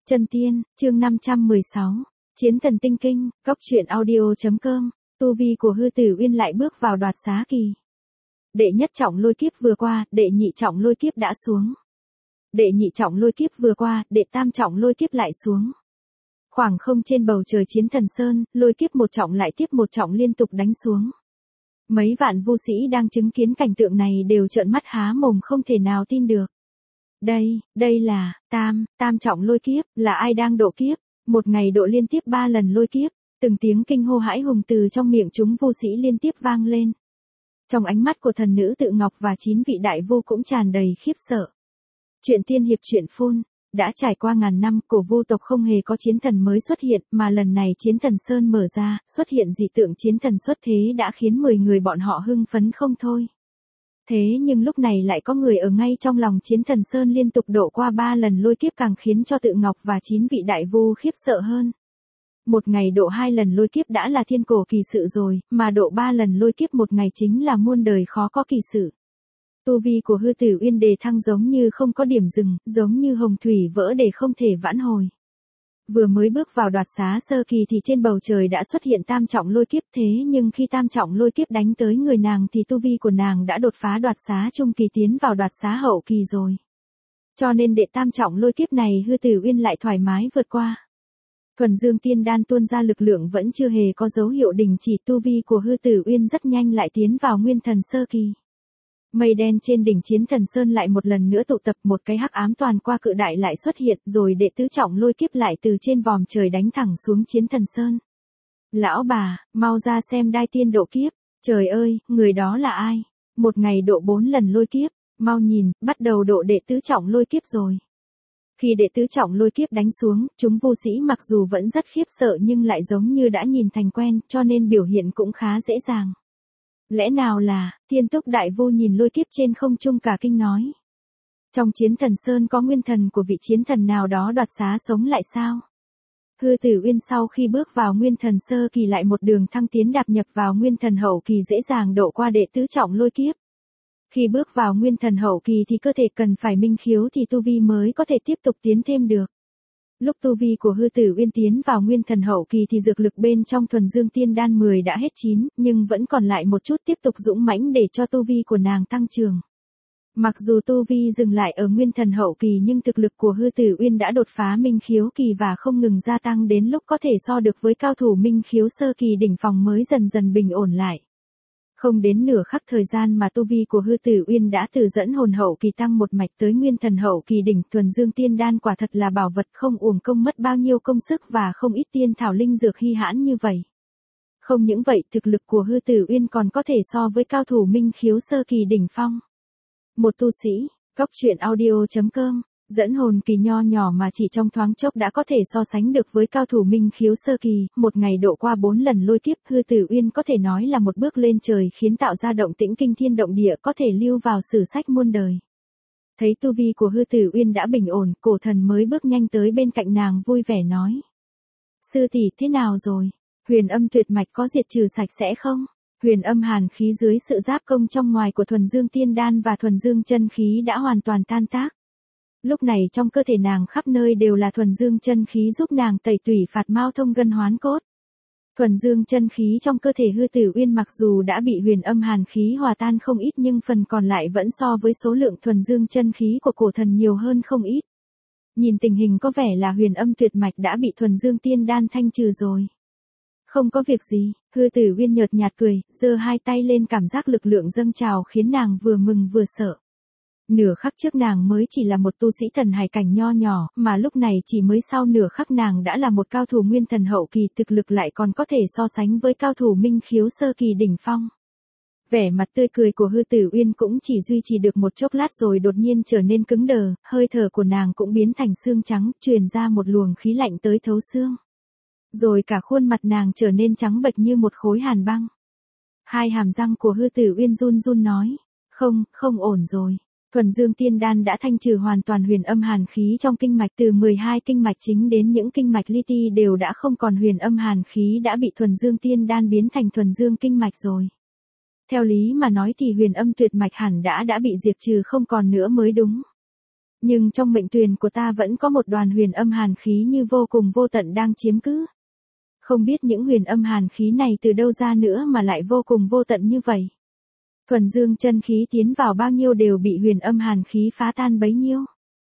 Chân tiên, chương 516. Chiến thần tinh kinh, góc truyện audio.com. Tu vi của Hư Tử Uyên lại bước vào đoạt xá kỳ. Đệ nhất trọng lôi kiếp vừa qua, đệ nhị trọng lôi kiếp đã xuống. Đệ nhị trọng lôi kiếp vừa qua, đệ tam trọng lôi kiếp lại xuống. Khoảng không trên bầu trời chiến thần sơn, lôi kiếp một trọng lại tiếp một trọng liên tục đánh xuống. Mấy vạn vu sĩ đang chứng kiến cảnh tượng này đều trợn mắt há mồm không thể nào tin được. Đây là, tam trọng lôi kiếp, là ai đang độ kiếp? Một ngày độ liên tiếp 3 lần lôi kiếp, từng tiếng kinh hô hãi hùng từ trong miệng chúng vu sĩ liên tiếp vang lên. Trong ánh mắt của thần nữ Tự Ngọc và 9 vị đại vu cũng tràn đầy khiếp sợ. Chuyện tiên hiệp truyện phun, đã trải qua ngàn năm, cổ vu tộc không hề có chiến thần mới xuất hiện, mà lần này chiến thần sơn mở ra, xuất hiện dị tượng chiến thần xuất thế đã khiến 10 người bọn họ hưng phấn không thôi. Thế nhưng lúc này lại có người ở ngay trong lòng chiến thần sơn liên tục độ qua 3 lần lôi kiếp càng khiến cho Tự Ngọc và 9 vị đại vu khiếp sợ hơn. Một ngày độ 2 lần lôi kiếp đã là thiên cổ kỳ sự rồi, mà độ 3 lần lôi kiếp một ngày chính là muôn đời khó có kỳ sự. Tu vi của Hư Tử Uyên đề thăng giống như không có điểm dừng, giống như hồng thủy vỡ để không thể vãn hồi. Vừa mới bước vào đoạt xá sơ kỳ thì trên bầu trời đã xuất hiện tam trọng lôi kiếp, thế nhưng khi tam trọng lôi kiếp đánh tới người nàng thì tu vi của nàng đã đột phá đoạt xá trung kỳ tiến vào đoạt xá hậu kỳ rồi. Cho nên đệ tam trọng lôi kiếp này Hư Tử Uyên lại thoải mái vượt qua. Thuần Dương Tiên Đan tuôn ra lực lượng vẫn chưa hề có dấu hiệu đình chỉ, tu vi của Hư Tử Uyên rất nhanh lại tiến vào nguyên thần sơ kỳ. Mây đen trên đỉnh chiến thần sơn lại một lần nữa tụ tập, một cái hắc ám toàn qua cự đại lại xuất hiện, rồi đệ tứ trọng lôi kiếp lại từ trên vòm trời đánh thẳng xuống chiến thần sơn. Lão bà, mau ra xem đai tiên độ kiếp, trời ơi, người đó là ai? Một ngày độ 4 lần lôi kiếp, mau nhìn, bắt đầu độ đệ tứ trọng lôi kiếp rồi. Khi đệ tứ trọng lôi kiếp đánh xuống, chúng vu sĩ mặc dù vẫn rất khiếp sợ nhưng lại giống như đã nhìn thành quen, cho nên biểu hiện cũng khá dễ dàng. Lẽ nào là, Thiên Túc đại vu nhìn lôi kiếp trên không trung cả kinh nói. Trong chiến thần sơn có nguyên thần của vị chiến thần nào đó đoạt xá sống lại sao? Hư Tử Uyên sau khi bước vào nguyên thần sơ kỳ lại một đường thăng tiến đạp nhập vào nguyên thần hậu kỳ dễ dàng độ qua đệ tứ trọng lôi kiếp. Khi bước vào nguyên thần hậu kỳ thì cơ thể cần phải minh khiếu thì tu vi mới có thể tiếp tục tiến thêm được. Lúc tu vi của Hư Tử Uyên tiến vào nguyên thần hậu kỳ thì dược lực bên trong Thuần Dương Tiên Đan 10 đã hết chín, nhưng vẫn còn lại một chút tiếp tục dũng mãnh để cho tu vi của nàng tăng trưởng. Mặc dù tu vi dừng lại ở nguyên thần hậu kỳ nhưng thực lực của Hư Tử Uyên đã đột phá minh khiếu kỳ và không ngừng gia tăng đến lúc có thể so được với cao thủ minh khiếu sơ kỳ đỉnh phong mới dần dần bình ổn lại. Không đến nửa khắc thời gian mà tu vi của Hư Tử Uyên đã từ dẫn hồn hậu kỳ tăng một mạch tới nguyên thần hậu kỳ đỉnh. Thuần Dương Tiên Đan quả thật là bảo vật, không uổng công mất bao nhiêu công sức và không ít tiên thảo linh dược hy hãn như vậy. Không những vậy, thực lực của Hư Tử Uyên còn có thể so với cao thủ minh khiếu sơ kỳ đỉnh phong. Một tu sĩ, góc truyện audio.com. Dẫn hồn kỳ nho nhỏ mà chỉ trong thoáng chốc đã có thể so sánh được với cao thủ minh khiếu sơ kỳ, một ngày độ qua 4 lần lôi kiếp. Hư Tử Uyên có thể nói là một bước lên trời khiến tạo ra động tĩnh kinh thiên động địa, có thể lưu vào sử sách muôn đời. Thấy tu vi của Hư Tử Uyên đã bình ổn, cổ thần mới bước nhanh tới bên cạnh nàng vui vẻ nói. Sư tỷ thế nào rồi? Huyền âm tuyệt mạch có diệt trừ sạch sẽ không? Huyền âm hàn khí dưới sự giáp công trong ngoài của Thuần Dương Tiên Đan và Thuần Dương chân khí đã hoàn toàn tan tác. Lúc này trong cơ thể nàng khắp nơi đều là Thuần Dương chân khí giúp nàng tẩy tủy phạt mao thông gân hoán cốt. Thuần Dương chân khí trong cơ thể Hư Tử Uyên mặc dù đã bị huyền âm hàn khí hòa tan không ít nhưng phần còn lại vẫn so với số lượng Thuần Dương chân khí của cổ thần nhiều hơn không ít. Nhìn tình hình có vẻ là huyền âm tuyệt mạch đã bị Thuần Dương Tiên Đan thanh trừ rồi. Không có việc gì, Hư Tử Uyên nhợt nhạt cười, giơ hai tay lên, cảm giác lực lượng dâng trào khiến nàng vừa mừng vừa sợ. Nửa khắc trước nàng mới chỉ là một tu sĩ thần hải cảnh nho nhỏ, mà lúc này chỉ mới sau nửa khắc nàng đã là một cao thủ nguyên thần hậu kỳ, thực lực lại còn có thể so sánh với cao thủ minh khiếu sơ kỳ đỉnh phong. Vẻ mặt tươi cười của Hư Tử Uyên cũng chỉ duy trì được một chốc lát rồi đột nhiên trở nên cứng đờ, hơi thở của nàng cũng biến thành xương trắng, truyền ra một luồng khí lạnh tới thấu xương. Rồi cả khuôn mặt nàng trở nên trắng bệch như một khối hàn băng. Hai hàm răng của Hư Tử Uyên run run nói, không ổn rồi. Thuần Dương Tiên Đan đã thanh trừ hoàn toàn huyền âm hàn khí trong kinh mạch, từ 12 kinh mạch chính đến những kinh mạch li ti đều đã không còn huyền âm hàn khí, đã bị Thuần Dương Tiên Đan biến thành Thuần Dương kinh mạch rồi. Theo lý mà nói thì huyền âm tuyệt mạch hẳn đã bị diệt trừ không còn nữa mới đúng. Nhưng trong mệnh tuyền của ta vẫn có một đoàn huyền âm hàn khí như vô cùng vô tận đang chiếm cứ. Không biết những huyền âm hàn khí này từ đâu ra nữa mà lại vô cùng vô tận như vậy. Thuần dương chân khí tiến vào bao nhiêu đều bị huyền âm hàn khí phá tan bấy nhiêu.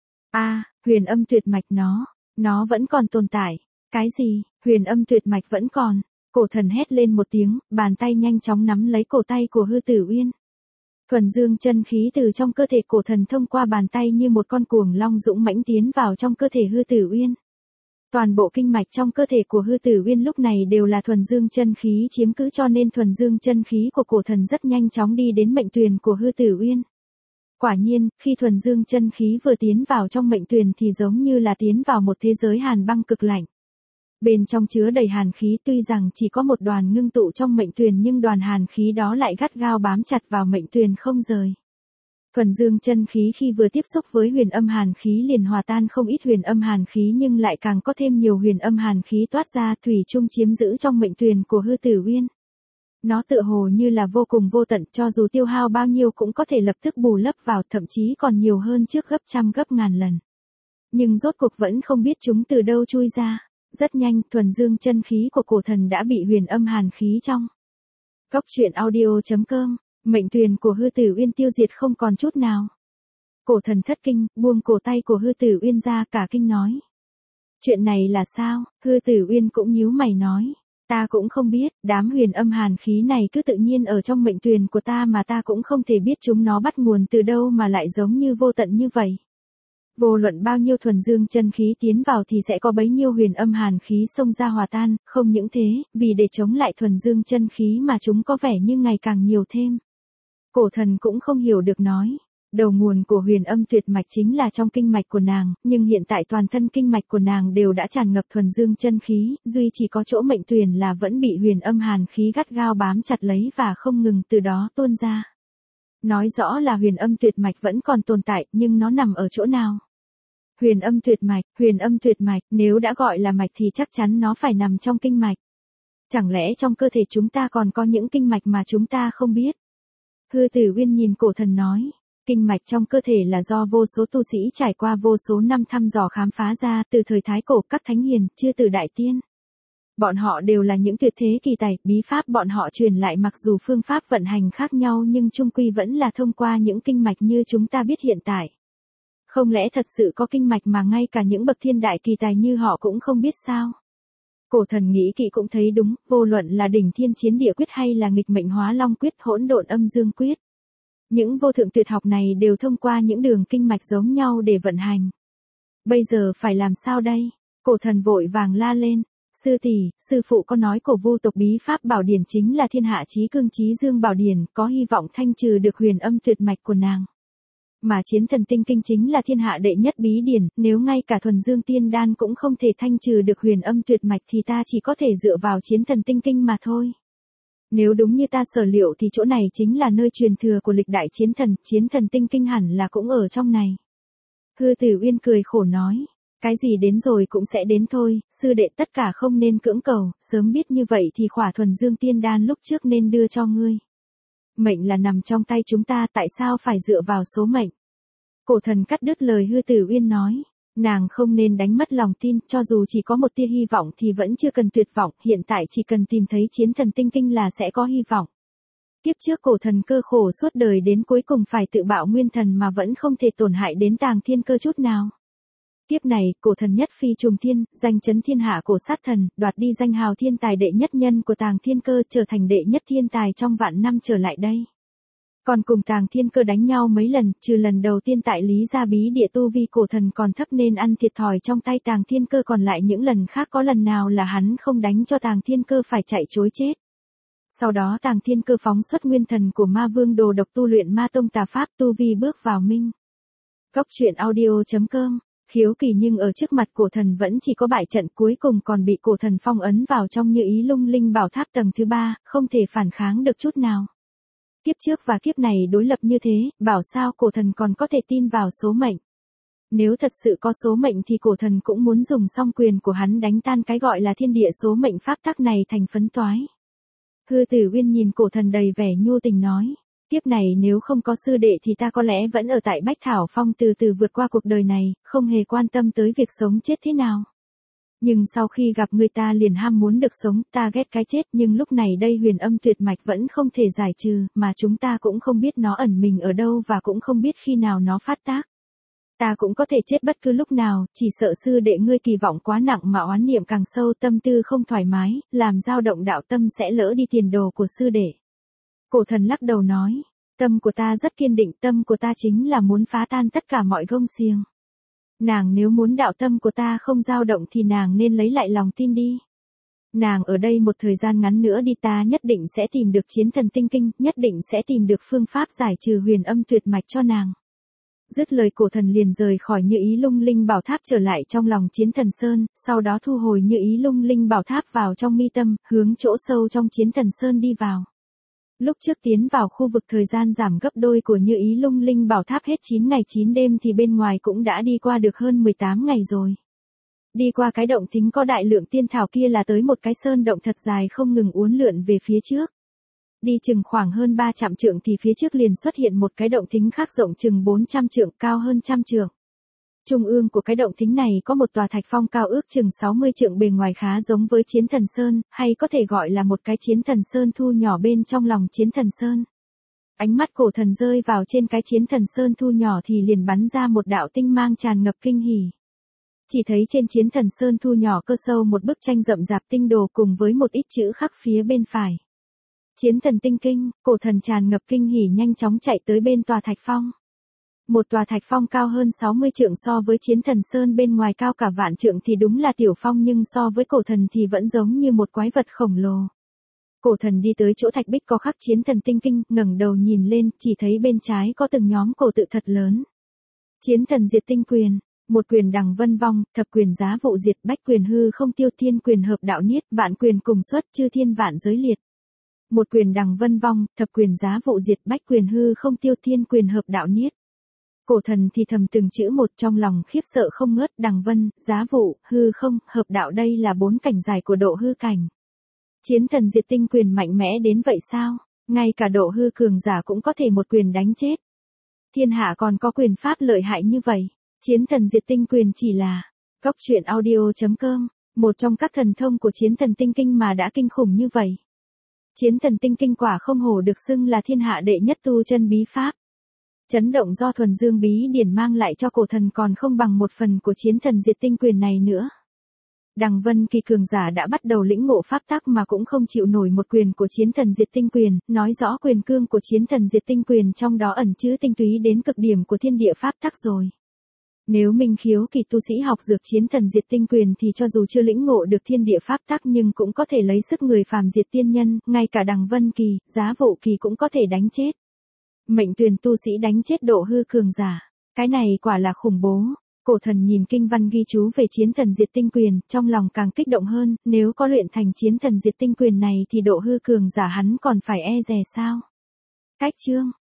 Huyền âm tuyệt mạch nó vẫn còn tồn tại. Cái gì, huyền âm tuyệt mạch vẫn còn. Cổ thần hét lên một tiếng, bàn tay nhanh chóng nắm lấy cổ tay của Hư Tử Uyên. Thuần dương chân khí từ trong cơ thể cổ thần thông qua bàn tay như một con cuồng long dũng mãnh tiến vào trong cơ thể Hư Tử Uyên. Toàn bộ kinh mạch trong cơ thể của Hư Tử Uyên lúc này đều là thuần dương chân khí chiếm cứ, cho nên thuần dương chân khí của cổ thần rất nhanh chóng đi đến mệnh tuyền của Hư Tử Uyên. Quả nhiên, khi thuần dương chân khí vừa tiến vào trong mệnh tuyền thì giống như là tiến vào một thế giới hàn băng cực lạnh. Bên trong chứa đầy hàn khí, tuy rằng chỉ có một đoàn ngưng tụ trong mệnh tuyền nhưng đoàn hàn khí đó lại gắt gao bám chặt vào mệnh tuyền không rời. Thuần dương chân khí khi vừa tiếp xúc với huyền âm hàn khí liền hòa tan không ít huyền âm hàn khí, nhưng lại càng có thêm nhiều huyền âm hàn khí toát ra, thủy chung chiếm giữ trong mệnh tuyền của Hư Tử Uyên. Nó tựa hồ như là vô cùng vô tận, cho dù tiêu hao bao nhiêu cũng có thể lập tức bù lấp vào, thậm chí còn nhiều hơn trước gấp trăm gấp ngàn lần. Nhưng rốt cuộc vẫn không biết chúng từ đâu chui ra. Rất nhanh, thuần dương chân khí của cổ thần đã bị huyền âm hàn khí trong. Góc truyện audio.com, mệnh tuyền của Hư Tử Uyên tiêu diệt không còn chút nào. Cổ thần thất kinh, buông cổ tay của Hư Tử Uyên ra, cả kinh nói. Chuyện này là sao? Hư Tử Uyên cũng nhíu mày nói. Ta cũng không biết, đám huyền âm hàn khí này cứ tự nhiên ở trong mệnh tuyền của ta mà ta cũng không thể biết chúng nó bắt nguồn từ đâu mà lại giống như vô tận như vậy. Vô luận bao nhiêu thuần dương chân khí tiến vào thì sẽ có bấy nhiêu huyền âm hàn khí xông ra hòa tan, không những thế, vì để chống lại thuần dương chân khí mà chúng có vẻ như ngày càng nhiều thêm. Cổ thần cũng không hiểu được nói. Đầu nguồn của huyền âm tuyệt mạch chính là trong kinh mạch của nàng, nhưng hiện tại toàn thân kinh mạch của nàng đều đã tràn ngập thuần dương chân khí, duy chỉ có chỗ mệnh tuyền là vẫn bị huyền âm hàn khí gắt gao bám chặt lấy và không ngừng từ đó tuôn ra. Nói rõ là huyền âm tuyệt mạch vẫn còn tồn tại, nhưng nó nằm ở chỗ nào? Huyền âm tuyệt mạch, nếu đã gọi là mạch thì chắc chắn nó phải nằm trong kinh mạch. Chẳng lẽ trong cơ thể chúng ta còn có những kinh mạch mà chúng ta không biết? Hư Tử Uyên nhìn cổ thần nói. Kinh mạch trong cơ thể là do vô số tu sĩ trải qua vô số năm thăm dò khám phá ra, từ thời Thái Cổ, các thánh hiền, chưa từ đại tiên. Bọn họ đều là những tuyệt thế kỳ tài, bí pháp bọn họ truyền lại mặc dù phương pháp vận hành khác nhau nhưng chung quy vẫn là thông qua những kinh mạch như chúng ta biết hiện tại. Không lẽ thật sự có kinh mạch mà ngay cả những bậc thiên đại kỳ tài như họ cũng không biết sao? Cổ thần nghĩ kỹ cũng thấy đúng, vô luận là đỉnh thiên chiến địa quyết hay là nghịch mệnh hóa long quyết, hỗn độn âm dương quyết. Những vô thượng tuyệt học này đều thông qua những đường kinh mạch giống nhau để vận hành. Bây giờ phải làm sao đây? Cổ thần vội vàng la lên. Sư tỷ, sư phụ có nói cổ vu tộc bí pháp bảo điển chính là thiên hạ chí cương chí dương bảo điển, có hy vọng thanh trừ được huyền âm tuyệt mạch của nàng. Mà chiến thần tinh kinh chính là thiên hạ đệ nhất bí điển, nếu ngay cả thuần dương tiên đan cũng không thể thanh trừ được huyền âm tuyệt mạch thì ta chỉ có thể dựa vào chiến thần tinh kinh mà thôi. Nếu đúng như ta sở liệu thì chỗ này chính là nơi truyền thừa của lịch đại chiến thần tinh kinh hẳn là cũng ở trong này. Hư Tử Uyên cười khổ nói, cái gì đến rồi cũng sẽ đến thôi, sư đệ tất cả không nên cưỡng cầu, sớm biết như vậy thì khỏa thuần dương tiên đan lúc trước nên đưa cho ngươi. Mệnh là nằm trong tay chúng ta, tại sao phải dựa vào số mệnh? Cổ thần cắt đứt lời Hư Tử Uyên nói. Nàng không nên đánh mất lòng tin, cho dù chỉ có một tia hy vọng thì vẫn chưa cần tuyệt vọng, hiện tại chỉ cần tìm thấy chiến thần tinh kinh là sẽ có hy vọng. Kiếp trước cổ thần cơ khổ suốt đời đến cuối cùng phải tự bạo nguyên thần mà vẫn không thể tổn hại đến Tàng Thiên Cơ chút nào. Kiếp này, cổ thần nhất phi trùng thiên, danh chấn thiên hạ cổ sát thần, đoạt đi danh hào thiên tài đệ nhất nhân của Tàng Thiên Cơ, trở thành đệ nhất thiên tài trong vạn năm trở lại đây. Còn cùng Tàng Thiên Cơ đánh nhau mấy lần, trừ lần đầu tiên tại Lý Gia bí địa tu vi cổ thần còn thấp nên ăn thiệt thòi trong tay Tàng Thiên Cơ, còn lại những lần khác có lần nào là hắn không đánh cho Tàng Thiên Cơ phải chạy trối chết. Sau đó Tàng Thiên Cơ phóng xuất nguyên thần của ma vương đồ độc tu luyện ma tông tà pháp, tu vi bước vào minh. Góc truyện audio.com, khiếu kỳ nhưng ở trước mặt cổ thần vẫn chỉ có bại trận, cuối cùng còn bị cổ thần phong ấn vào trong Như Ý Lung Linh Bảo Tháp tầng thứ 3, không thể phản kháng được chút nào. Kiếp trước và kiếp này đối lập như thế, bảo sao cổ thần còn có thể tin vào số mệnh. Nếu thật sự có số mệnh thì cổ thần cũng muốn dùng song quyền của hắn đánh tan cái gọi là thiên địa số mệnh pháp tắc này thành phấn toái. Hư Tử Uyên nhìn cổ thần đầy vẻ nhu tình nói, Kiếp này nếu không có sư đệ thì ta có lẽ vẫn ở tại Bách Thảo Phong từ từ vượt qua cuộc đời này, không hề quan tâm tới việc sống chết thế nào. Nhưng sau khi gặp người ta liền ham muốn được sống, ta ghét cái chết, nhưng lúc này đây huyền âm tuyệt mạch vẫn không thể giải trừ, mà chúng ta cũng không biết nó ẩn mình ở đâu và cũng không biết khi nào nó phát tác. Ta cũng có thể chết bất cứ lúc nào, chỉ sợ sư đệ ngươi kỳ vọng quá nặng mà oán niệm càng sâu, tâm tư không thoải mái, làm dao động đạo tâm sẽ lỡ đi tiền đồ của sư đệ. Cổ thần lắc đầu nói, tâm của ta rất kiên định, tâm của ta chính là muốn phá tan tất cả mọi gông xiềng. Nàng nếu muốn đạo tâm của ta không dao động thì nàng nên lấy lại lòng tin đi. Nàng ở đây một thời gian ngắn nữa đi, ta nhất định sẽ tìm được chiến thần tinh kinh, nhất định sẽ tìm được phương pháp giải trừ huyền âm tuyệt mạch cho nàng. Dứt lời cổ thần liền rời khỏi Như Ý Lung Linh Bảo Tháp trở lại trong lòng Chiến Thần Sơn, sau đó thu hồi Như Ý Lung Linh Bảo Tháp vào trong mi tâm, hướng chỗ sâu trong Chiến Thần Sơn đi vào. Lúc trước tiến vào khu vực thời gian giảm gấp đôi của Như Ý Lung Linh Bảo Tháp hết 9 ngày 9 đêm thì bên ngoài cũng đã đi qua được hơn 18 ngày rồi. Đi qua cái động thính có đại lượng tiên thảo kia là tới một cái sơn động thật dài không ngừng uốn lượn về phía trước. Đi chừng khoảng hơn 300 trượng thì phía trước liền xuất hiện một cái động thính khác rộng chừng 400 trượng, cao hơn 100 trượng. Trung ương của cái động thính này có một tòa thạch phong cao ước chừng 60 trượng, bề ngoài khá giống với Chiến Thần Sơn, hay có thể gọi là một cái Chiến Thần Sơn thu nhỏ bên trong lòng Chiến Thần Sơn. Ánh mắt cổ thần rơi vào trên cái Chiến Thần Sơn thu nhỏ thì liền bắn ra một đạo tinh mang tràn ngập kinh hỉ. Chỉ thấy trên Chiến Thần Sơn thu nhỏ cơ sâu một bức tranh rậm rạp tinh đồ cùng với một ít chữ khắc phía bên phải. Chiến thần tinh kinh, cổ thần tràn ngập kinh hỉ nhanh chóng chạy tới bên tòa thạch phong. Một tòa thạch phong cao hơn 60 trượng, so với Chiến Thần Sơn bên ngoài cao cả vạn trượng thì đúng là tiểu phong, nhưng so với cổ thần thì vẫn giống như một quái vật khổng lồ. Cổ thần đi tới chỗ thạch bích có khắc Chiến thần tinh kinh, ngẩng đầu nhìn lên, chỉ thấy bên trái có từng nhóm cổ tự thật lớn. Chiến thần diệt tinh quyền, một quyền đằng vân vong, thập quyền giá vụ diệt, bách quyền hư không tiêu, thiên quyền hợp đạo niết, vạn quyền cùng xuất, chư thiên vạn giới liệt. Một quyền đằng vân vong, thập quyền giá vụ diệt, bách quyền hư không tiêu, thiên quyền hợp đạo niết. Cổ thần thì thầm từng chữ một trong lòng khiếp sợ không ngớt, đằng vân, giá vụ, hư không, hợp đạo, đây là 4 cảnh dài của độ hư cảnh. Chiến thần diệt tinh quyền mạnh mẽ đến vậy sao? Ngay cả độ hư cường giả cũng có thể một quyền đánh chết. Thiên hạ còn có quyền pháp lợi hại như vậy. Chiến thần diệt tinh quyền chỉ là Cốc Truyện Audio.com, một trong các thần thông của Chiến thần tinh kinh mà đã kinh khủng như vậy. Chiến thần tinh kinh quả không hổ được xưng là thiên hạ đệ nhất tu chân bí pháp. Chấn động do thuần dương bí điển mang lại cho cổ thần còn không bằng một phần của Chiến thần diệt tinh quyền này nữa. Đằng vân kỳ cường giả đã bắt đầu lĩnh ngộ pháp tắc mà cũng không chịu nổi một quyền của Chiến thần diệt tinh quyền, nói rõ quyền cương của Chiến thần diệt tinh quyền trong đó ẩn chứa tinh túy đến cực điểm của thiên địa pháp tắc rồi. Nếu minh khiếu kỳ tu sĩ học dược Chiến thần diệt tinh quyền thì cho dù chưa lĩnh ngộ được thiên địa pháp tắc nhưng cũng có thể lấy sức người phàm diệt tiên nhân, ngay cả đằng vân kỳ, giá vụ kỳ cũng có thể đánh chết. Mệnh tuyển tu sĩ đánh chết độ hư cường giả. Cái này quả là khủng bố. Cổ thần nhìn kinh văn ghi chú về Chiến thần diệt tinh quyền, trong lòng càng kích động hơn, nếu có luyện thành Chiến thần diệt tinh quyền này thì độ hư cường giả hắn còn phải e dè sao? Cách chương